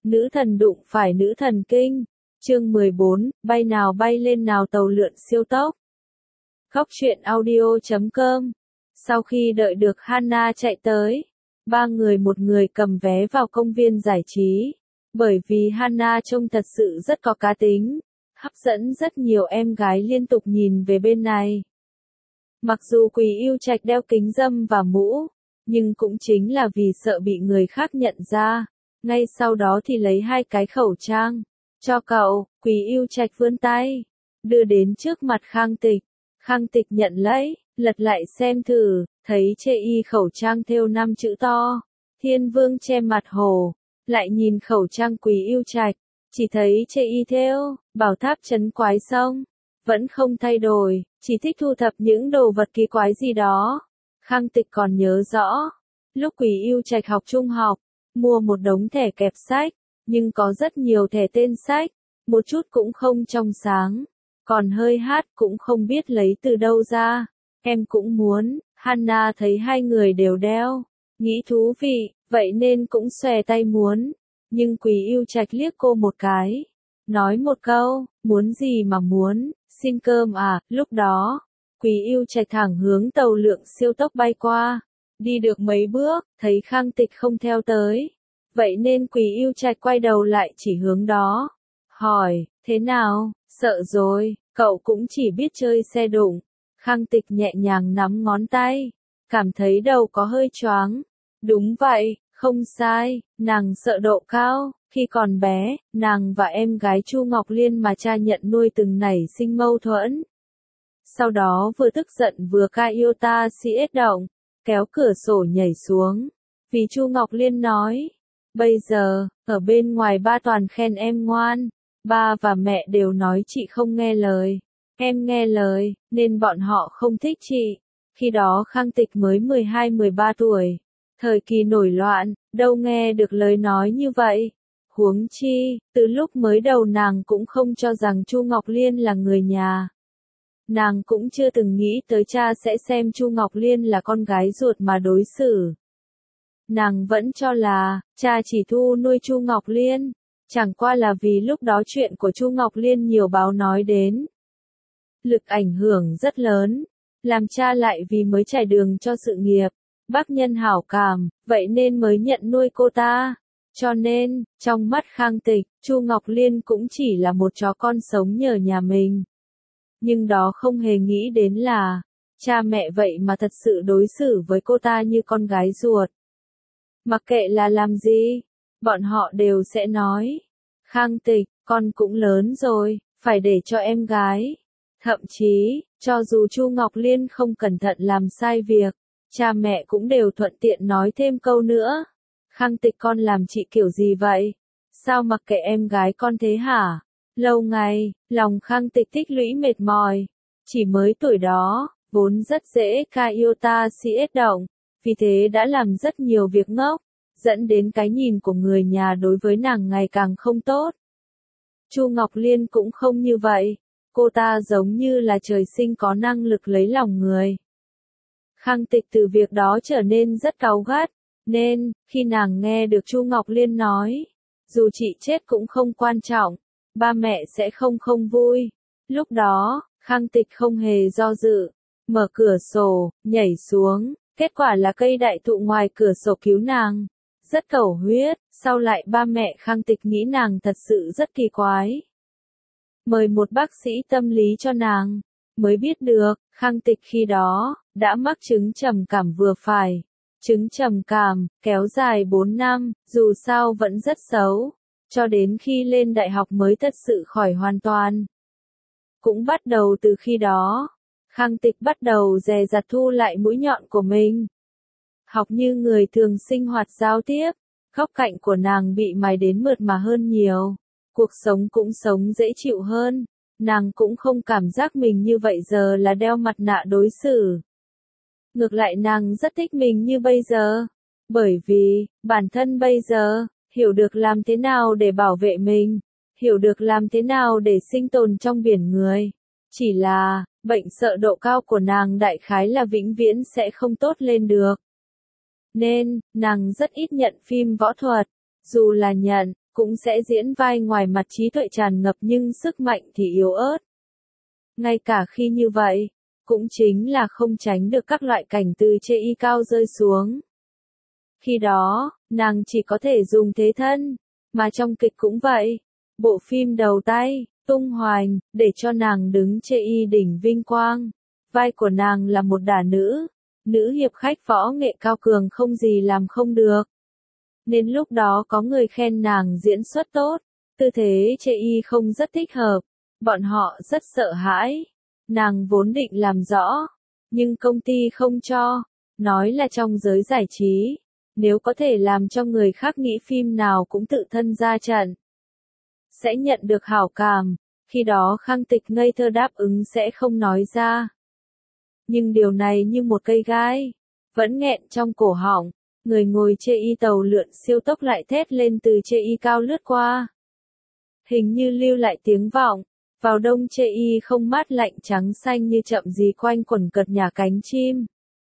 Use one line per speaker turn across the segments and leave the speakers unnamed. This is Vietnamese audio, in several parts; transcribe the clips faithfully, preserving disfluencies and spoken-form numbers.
Nữ thần đụng phải nữ thần kinh. Chương mười bốn, bay nào bay lên nào tàu lượn siêu tốc. Góc truyện audio chấm com. Sau khi đợi được Hana chạy tới, ba người một người cầm vé vào công viên giải trí. Bởi vì Hana trông thật sự rất có cá tính, hấp dẫn rất nhiều em gái liên tục nhìn về bên này. Mặc dù Quý Yêu Trạch đeo kính râm và mũ, nhưng cũng chính là vì sợ bị người khác nhận ra. Ngay sau đó thì lấy hai cái khẩu trang cho cậu. Quý Yêu Trạch vươn tay đưa đến trước mặt Khang Tịch. Khang Tịch nhận lấy, lật lại xem thử, thấy chê y khẩu trang thêu năm chữ to Thiên Vương che mặt hồ. Lại nhìn khẩu trang Quý Yêu Trạch, chỉ thấy chê y thêu bảo tháp trấn quái sông, vẫn không thay đổi, chỉ thích thu thập những đồ vật kỳ quái gì đó. Khang Tịch còn nhớ rõ, lúc Quý Yêu Trạch học trung học, mua một đống thẻ kẹp sách, nhưng có rất nhiều thẻ tên sách, một chút cũng không trong sáng, còn hơi hát cũng không biết lấy từ đâu ra. Em cũng muốn. Hana thấy hai người đều đeo, nghĩ thú vị, vậy nên cũng xòe tay muốn. Nhưng Quý Yêu Trạch liếc cô một cái, nói một câu, muốn gì mà muốn, xin cơm à. Lúc đó, Quý Yêu Trạch thẳng hướng tàu lượng siêu tốc bay qua. Đi được mấy bước, thấy Khang Tịch không theo tới. Vậy nên Quý Yêu Trạch quay đầu lại chỉ hướng đó. Hỏi, thế nào, sợ rồi, cậu cũng chỉ biết chơi xe đụng. Khang Tịch nhẹ nhàng nắm ngón tay, cảm thấy đầu có hơi choáng. Đúng vậy, không sai, nàng sợ độ cao. Khi còn bé, nàng và em gái Chu Ngọc Liên mà cha nhận nuôi từng nảy sinh mâu thuẫn. Sau đó vừa tức giận vừa ca yêu ta si ết động, kéo cửa sổ nhảy xuống. Vì Chu Ngọc Liên nói, bây giờ, ở bên ngoài ba toàn khen em ngoan, ba và mẹ đều nói chị không nghe lời. Em nghe lời, nên bọn họ không thích chị. Khi đó Khang Tịch mới mười hai mười ba tuổi. Thời kỳ nổi loạn, đâu nghe được lời nói như vậy. Huống chi, từ lúc mới đầu nàng cũng không cho rằng Chu Ngọc Liên là người nhà. Nàng cũng chưa từng nghĩ tới cha sẽ xem Chu Ngọc Liên là con gái ruột mà đối xử. Nàng vẫn cho là, cha chỉ thu nuôi Chu Ngọc Liên. Chẳng qua là vì lúc đó chuyện của Chu Ngọc Liên nhiều báo nói đến. Lực ảnh hưởng rất lớn, làm cha lại vì mới trải đường cho sự nghiệp, bác nhân hảo cảm, vậy nên mới nhận nuôi cô ta. Cho nên, trong mắt Khang Tịch, Chu Ngọc Liên cũng chỉ là một chó con sống nhờ nhà mình. Nhưng đó không hề nghĩ đến là, cha mẹ vậy mà thật sự đối xử với cô ta như con gái ruột. Mặc kệ là làm gì, bọn họ đều sẽ nói, Khang Tịch, con cũng lớn rồi, phải để cho em gái. Thậm chí, cho dù Chu Ngọc Liên không cẩn thận làm sai việc, cha mẹ cũng đều thuận tiện nói thêm câu nữa. Khang Tịch, con làm chị kiểu gì vậy? Sao mặc kệ em gái con thế hả? Lâu ngày, lòng Khang Tịch tích lũy mệt mỏi. Chỉ mới tuổi đó, vốn rất dễ ca yêu ta si ết động, vì thế đã làm rất nhiều việc ngốc, dẫn đến cái nhìn của người nhà đối với nàng ngày càng không tốt. Chu Ngọc Liên cũng không như vậy. Cô ta giống như là trời sinh có năng lực lấy lòng người. Khang Tịch từ việc đó trở nên rất cáu gắt, nên, khi nàng nghe được Chu Ngọc Liên nói, dù chị chết cũng không quan trọng, ba mẹ sẽ không không vui. Lúc đó, Khang Tịch không hề do dự, mở cửa sổ, nhảy xuống, kết quả là cây đại thụ ngoài cửa sổ cứu nàng. Rất cầu huyết, sau lại ba mẹ Khang Tịch nghĩ nàng thật sự rất kỳ quái. Mời một bác sĩ tâm lý cho nàng, mới biết được, Khang Tịch khi đó, đã mắc chứng trầm cảm vừa phải. Chứng trầm cảm, kéo dài bốn năm, dù sao vẫn rất xấu, cho đến khi lên đại học mới thật sự khỏi hoàn toàn. Cũng bắt đầu từ khi đó, Khang Tịch bắt đầu dè dặt thu lại mũi nhọn của mình. Học như người thường sinh hoạt giao tiếp, góc cạnh của nàng bị mài đến mượt mà hơn nhiều. Cuộc sống cũng sống dễ chịu hơn, nàng cũng không cảm giác mình như vậy giờ là đeo mặt nạ đối xử. Ngược lại nàng rất thích mình như bây giờ, bởi vì, bản thân bây giờ, hiểu được làm thế nào để bảo vệ mình, hiểu được làm thế nào để sinh tồn trong biển người. Chỉ là, bệnh sợ độ cao của nàng đại khái là vĩnh viễn sẽ không tốt lên được. Nên, nàng rất ít nhận phim võ thuật, dù là nhận, cũng sẽ diễn vai ngoài mặt trí tuệ tràn ngập nhưng sức mạnh thì yếu ớt. Ngay cả khi như vậy, cũng chính là không tránh được các loại cảnh từ chê y cao rơi xuống. Khi đó, nàng chỉ có thể dùng thế thân, mà trong kịch cũng vậy. Bộ phim đầu tay, tung hoành, để cho nàng đứng chê y đỉnh vinh quang. Vai của nàng là một đả nữ, nữ hiệp khách võ nghệ cao cường không gì làm không được. Nên lúc đó có người khen nàng diễn xuất tốt, tư thế chê y không rất thích hợp, bọn họ rất sợ hãi. Nàng vốn định làm rõ, nhưng công ty không cho, nói là trong giới giải trí, nếu có thể làm cho người khác nghĩ phim nào cũng tự thân ra trận, sẽ nhận được hảo cảm, khi đó Khang Tịch ngây thơ đáp ứng sẽ không nói ra. Nhưng điều này như một cây gai, vẫn nghẹn trong cổ họng, người ngồi chê y tàu lượn siêu tốc lại thét lên từ chê y cao lướt qua. Hình như lưu lại tiếng vọng, vào đông chê y không mát lạnh trắng xanh như chậm gì quanh quẩn cật nhà cánh chim.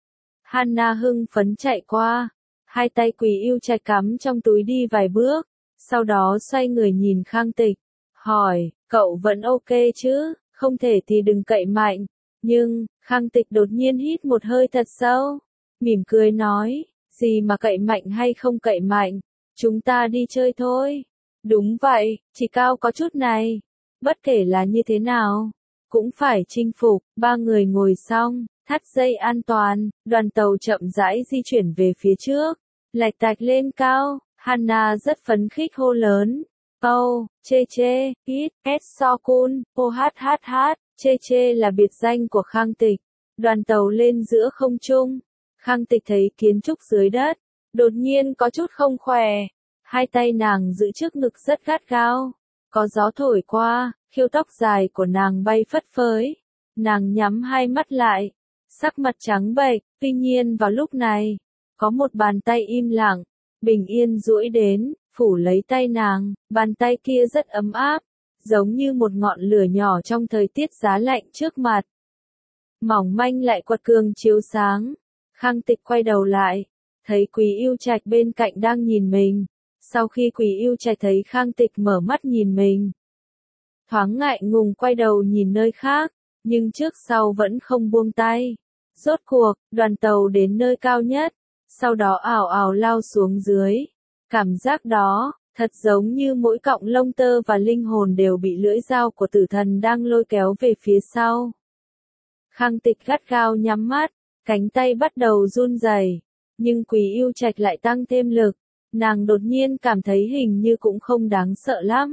Hana hưng phấn chạy qua, hai tay Quý Yêu Trạch cắm trong túi đi vài bước, sau đó xoay người nhìn Khang Tịch, hỏi, cậu vẫn ok chứ, không thể thì đừng cậy mạnh. Nhưng, Khang Tịch đột nhiên hít một hơi thật sâu, mỉm cười nói, gì mà cậy mạnh hay không cậy mạnh, chúng ta đi chơi thôi. Đúng vậy, chỉ cao có chút này, bất kể là như thế nào, cũng phải chinh phục. Ba người ngồi xong, thắt dây an toàn, đoàn tàu chậm rãi di chuyển về phía trước, lạch tạch lên cao. Hana rất phấn khích hô lớn, oh, chê chê, ít, et so kun, oh hát hát hát, chê chê là biệt danh của Khang Tịch. Đoàn tàu lên giữa không trung, Khang Tịch thấy kiến trúc dưới đất, đột nhiên có chút không khỏe, hai tay nàng giữ trước ngực rất gắt gao, có gió thổi qua, khiêu tóc dài của nàng bay phất phới, nàng nhắm hai mắt lại, sắc mặt trắng bệch. Tuy nhiên vào lúc này, có một bàn tay im lặng, bình yên duỗi đến, phủ lấy tay nàng, bàn tay kia rất ấm áp, giống như một ngọn lửa nhỏ trong thời tiết giá lạnh trước mặt. Mỏng manh lại quật cường chiếu sáng. Khang Tịch quay đầu lại, thấy Quý Yêu Trạch bên cạnh đang nhìn mình. Sau khi Quý Yêu Trạch thấy Khang Tịch mở mắt nhìn mình, thoáng ngại ngùng quay đầu nhìn nơi khác, nhưng trước sau vẫn không buông tay. Rốt cuộc, đoàn tàu đến nơi cao nhất, sau đó ảo ảo lao xuống dưới. Cảm giác đó, thật giống như mỗi cọng lông tơ và linh hồn đều bị lưỡi dao của tử thần đang lôi kéo về phía sau. Khang Tịch gắt gao nhắm mắt, cánh tay bắt đầu run rẩy, nhưng Quý Yêu Trạch lại tăng thêm lực, nàng đột nhiên cảm thấy hình như cũng không đáng sợ lắm.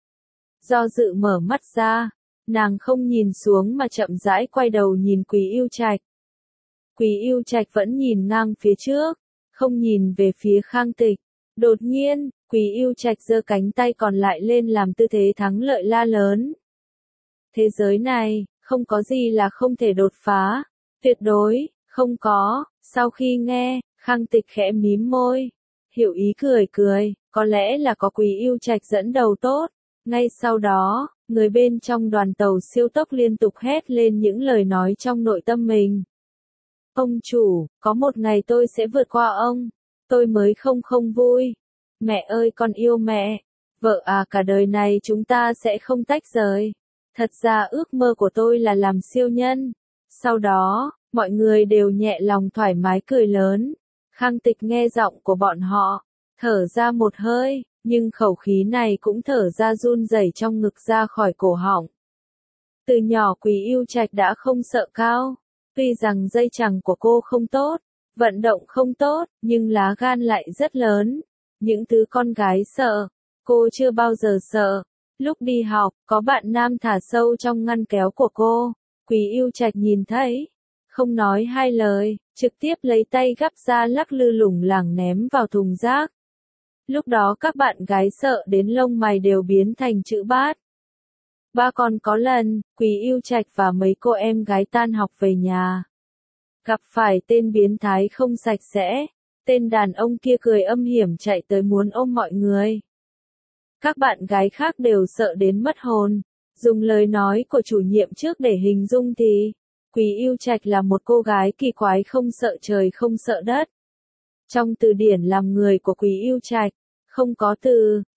Do dự mở mắt ra, nàng không nhìn xuống mà chậm rãi quay đầu nhìn Quý Yêu Trạch. Quý Yêu Trạch vẫn nhìn ngang phía trước, không nhìn về phía Khang Tịch. Đột nhiên, Quý Yêu Trạch giơ cánh tay còn lại lên làm tư thế thắng lợi la lớn. Thế giới này, không có gì là không thể đột phá. Tuyệt đối, không có. Sau khi nghe, Khang Tịch khẽ mím môi, hiểu ý cười cười, có lẽ là có Quý Yêu Trạch dẫn đầu tốt. Ngay sau đó, người bên trong đoàn tàu siêu tốc liên tục hét lên những lời nói trong nội tâm mình. Ông chủ, có một ngày tôi sẽ vượt qua ông. Tôi mới không không vui. Mẹ ơi con yêu mẹ. Vợ à cả đời này chúng ta sẽ không tách rời. Thật ra ước mơ của tôi là làm siêu nhân. Sau đó, mọi người đều nhẹ lòng thoải mái cười lớn. Khang Tịch nghe giọng của bọn họ, thở ra một hơi, nhưng khẩu khí này cũng thở ra run rẩy trong ngực ra khỏi cổ họng. Từ nhỏ Quý Yêu Trạch đã không sợ cao. Tuy rằng dây chằng của cô không tốt, vận động không tốt, nhưng lá gan lại rất lớn. Những thứ con gái sợ, cô chưa bao giờ sợ. Lúc đi học, có bạn nam thả sâu trong ngăn kéo của cô. Quý Yêu Trạch nhìn thấy, không nói hai lời, trực tiếp lấy tay gắp ra lắc lư lủng lẳng ném vào thùng rác. Lúc đó các bạn gái sợ đến lông mày đều biến thành chữ bát. Ba còn có lần, Quý Yêu Trạch và mấy cô em gái tan học về nhà, gặp phải tên biến thái không sạch sẽ. Tên đàn ông kia cười âm hiểm chạy tới muốn ôm mọi người. Các bạn gái khác đều sợ đến mất hồn. Dùng lời nói của chủ nhiệm trước để hình dung thì, Quý Yêu Trạch là một cô gái kỳ quái không sợ trời không sợ đất. Trong từ điển làm người của Quý Yêu Trạch, không có từ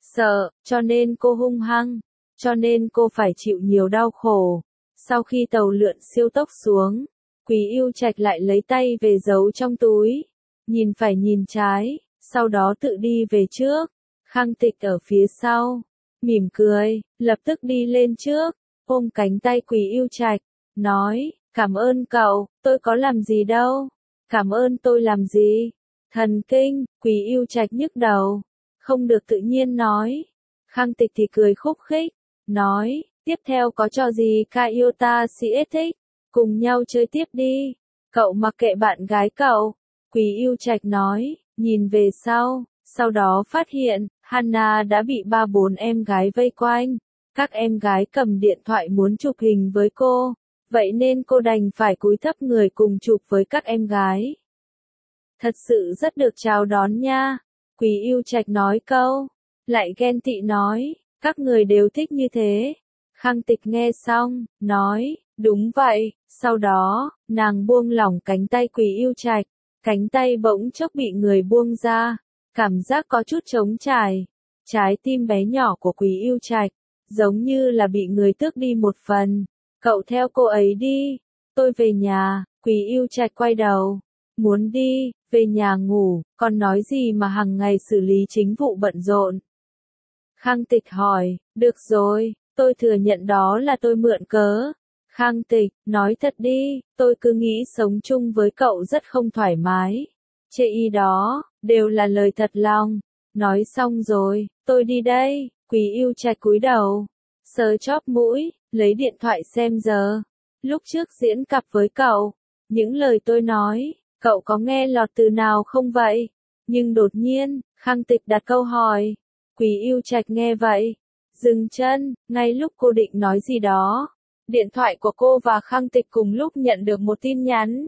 sợ, cho nên cô hung hăng, cho nên cô phải chịu nhiều đau khổ. Sau khi tàu lượn siêu tốc xuống, Quý Yêu Trạch lại lấy tay về giấu trong túi, nhìn phải nhìn trái, sau đó tự đi về trước. Khang Tịch ở phía sau, mỉm cười, lập tức đi lên trước, ôm cánh tay Quý Yêu Trạch, nói, cảm ơn cậu, tôi có làm gì đâu. Cảm ơn tôi làm gì? Thần kinh, Quý Yêu Trạch nhức đầu, không được tự nhiên nói. Khang Tịch thì cười khúc khích, nói, tiếp theo có trò gì Kaiota si thích, cùng nhau chơi tiếp đi. Cậu mặc kệ bạn gái cậu. Quý Yêu Trạch nói, nhìn về sau, sau đó phát hiện, Hana đã bị ba bốn em gái vây quanh. Các em gái cầm điện thoại muốn chụp hình với cô, vậy nên cô đành phải cúi thấp người cùng chụp với các em gái. Thật sự rất được chào đón nha. Quý Yêu Trạch nói câu, lại ghen tị nói, các người đều thích như thế. Khang Tịch nghe xong, nói, đúng vậy, sau đó, nàng buông lỏng cánh tay Quý Yêu Trạch, cánh tay bỗng chốc bị người buông ra, cảm giác có chút trống trải, trái tim bé nhỏ của Quý Yêu Trạch, giống như là bị người tước đi một phần. Cậu theo cô ấy đi, tôi về nhà. Quý Yêu Trạch quay đầu, muốn đi, về nhà ngủ, còn nói gì mà hàng ngày xử lý chính vụ bận rộn. Khang Tịch hỏi, được rồi, tôi thừa nhận đó là tôi mượn cớ. Khang Tịch, nói thật đi, tôi cứ nghĩ sống chung với cậu rất không thoải mái. Chê y đó, đều là lời thật lòng. Nói xong rồi, tôi đi đây. Quý Yêu Trạch cúi đầu, sờ chóp mũi, lấy điện thoại xem giờ. Lúc trước diễn cặp với cậu, những lời tôi nói, cậu có nghe lọt từ nào không vậy? Nhưng đột nhiên, Khang Tịch đặt câu hỏi. Quý Yêu Trạch nghe vậy, dừng chân, ngay lúc cô định nói gì đó. Điện thoại của cô và Khang Tịch cùng lúc nhận được một tin nhắn.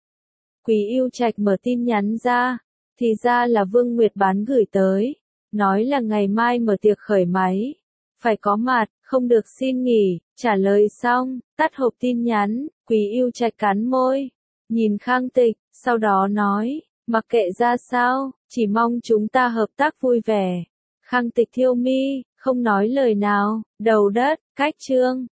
Quý Yêu Trạch mở tin nhắn ra, thì ra là Vương Nguyệt Bán gửi tới, nói là ngày mai mở tiệc khởi máy, phải có mặt, không được xin nghỉ. Trả lời xong, tắt hộp tin nhắn, Quý Yêu Trạch cắn môi, nhìn Khang Tịch, sau đó nói, mặc kệ ra sao, chỉ mong chúng ta hợp tác vui vẻ. Khang Tịch thiêu mi, không nói lời nào. Đầu đất, cách chương